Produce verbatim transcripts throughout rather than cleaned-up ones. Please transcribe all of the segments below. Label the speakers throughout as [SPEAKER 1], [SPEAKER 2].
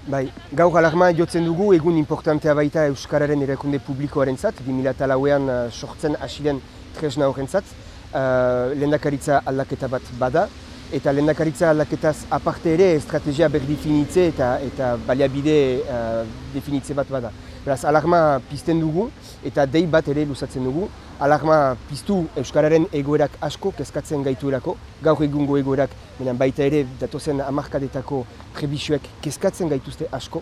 [SPEAKER 1] Bai, gaur alarma jotzen dugu egun importantea baita Euskararen erakunde publikoaren zat, bi mila lauean uh, sortzen hasiren tresna horren zat. Uh, lehendakaritza aldaketa bat bada, eta lehendakaritza aldaketaz aparte ere estrategia berdefinitze eta, eta baliabide uh, definitze bat bada. Beraz, alarma pizten dugu eta dei bat ere luzatzen dugu. Alarma piztu Euskararen egoerak asko kezkatzen gaituelako, gaur egungo egoerak, baita ere datozen hamarkadetako prebisioek kezkatzen gaituzte asko.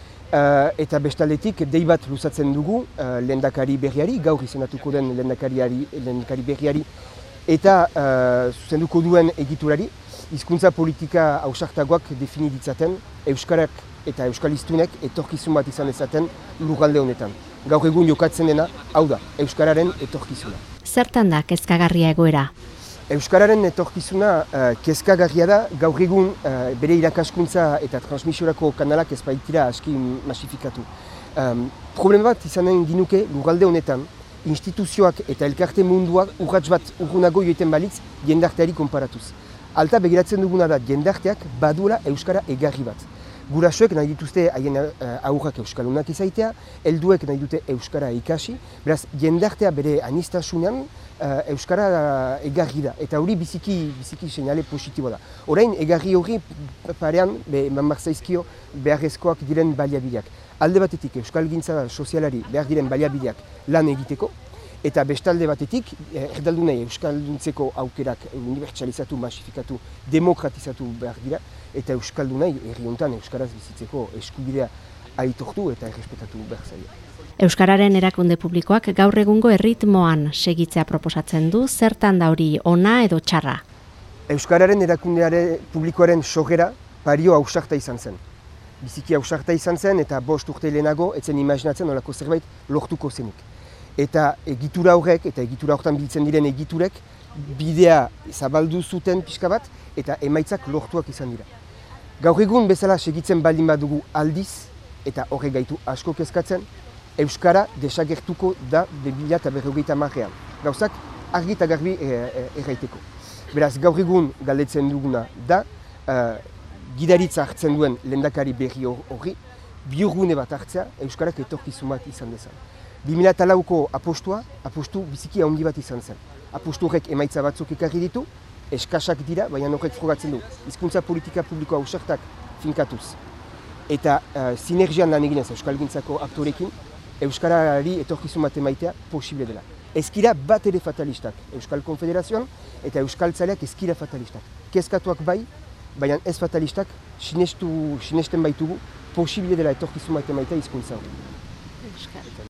[SPEAKER 1] Uh, eta bestaldetik dei bat luzatzen dugu uh, lehendakari berriari, gaur izendatuko den lehendakari berriari, eta uh, zuzenduko duen egiturari, hizkuntza politika ausartagoak defini ditzaten Euskarak eta Euskalistunek etorkizun bat izan dezaten lurralde honetan. Gaur egun jokatzen dena, hau da, Euskararen etorkizuna.
[SPEAKER 2] Zertan da kezkagarria egoera?
[SPEAKER 1] Euskararen etorkizuna uh, kezkagarria da, gaur egun uh, bere irakaskuntza eta transmisiorako kanalak ez baitira aski masifikatu. Um, problema bat izanen ginuke lurralde honetan, instituzioak eta elkarte munduak urrats bat urrunago joiten balitz jendarteari konparatuz. Alta begiratzen duguna da jendarteak baduela Euskara egarri bat. Gurasoek nahi dituzte haien aurrak euskalunak izaitea, helduek nahi dute Euskara ikasi, beraz jendartea bere aniztasunean uh, Euskara egarri da, eta hori biziki, biziki seinale positiboa da. Orain egarri hori parean eman behar zaizkio beharrezkoak diren baliabideak. Alde batetik euskalgintza sozialari behar diren baliabideak lan egiteko, eta bestalde batetik erdaldunei euskalduntzeko aukerak unibertsalizatu, masifikatu, demokratizatu behar dira, eta euskaldunei herri honetan euskaraz bizitzeko eskubidea aitortu eta errespetatu behar zaila.
[SPEAKER 2] Euskararen erakunde publikoak gaur egungo erritmoan segitzea proposatzen du, zertan da hori ona edo txarra?
[SPEAKER 1] Euskararen erakunde publikoaren sorrera pario ausarta izan zen. Biziki ausarta izan zen eta bost urte lehenago etzen imaginatzen olako zerbait lortuko zenik. Eta egitura horrek, eta egitura horretan biltzen diren egiturek, bidea zabaldu zuten pixka bat, eta emaitzak lortuak izan dira. Gaur egun bezala segitzen baldin badugu aldiz, eta horrek gaitu asko kezkatzen, Euskara desagertuko da bi mila berrogeita hamarean. Gauzak argi eta garbi erraiteko. Beraz, gaur egun galdetzen duguna da, uh, gidaritza hartzen duen lehendakari berri horri, bihurgune bat hartzea Euskarak etorkizun bat izan dezan. bi mila lauko apostua, apostu biziki handi bat izan zen. Apostu horrek emaitza batzuk ekarri ditu, eskasak dira, baina horrek frogatzen du. Hizkuntza politika publikoa ausartak finkatuz. Eta uh, sinergian lan eginez euskalgintzako aktorekin, Euskarari etorkizun bat emaitea posible dela. Ezkira bat ere fatalistak, Euskal Konfederazioan eta Euskaltzaleak ezkira fatalistak. Kezkatuak bai, baina ez fatalistak sinestu, sinesten baitugu posible dela etorkizun bat emaitea hizkuntza hori.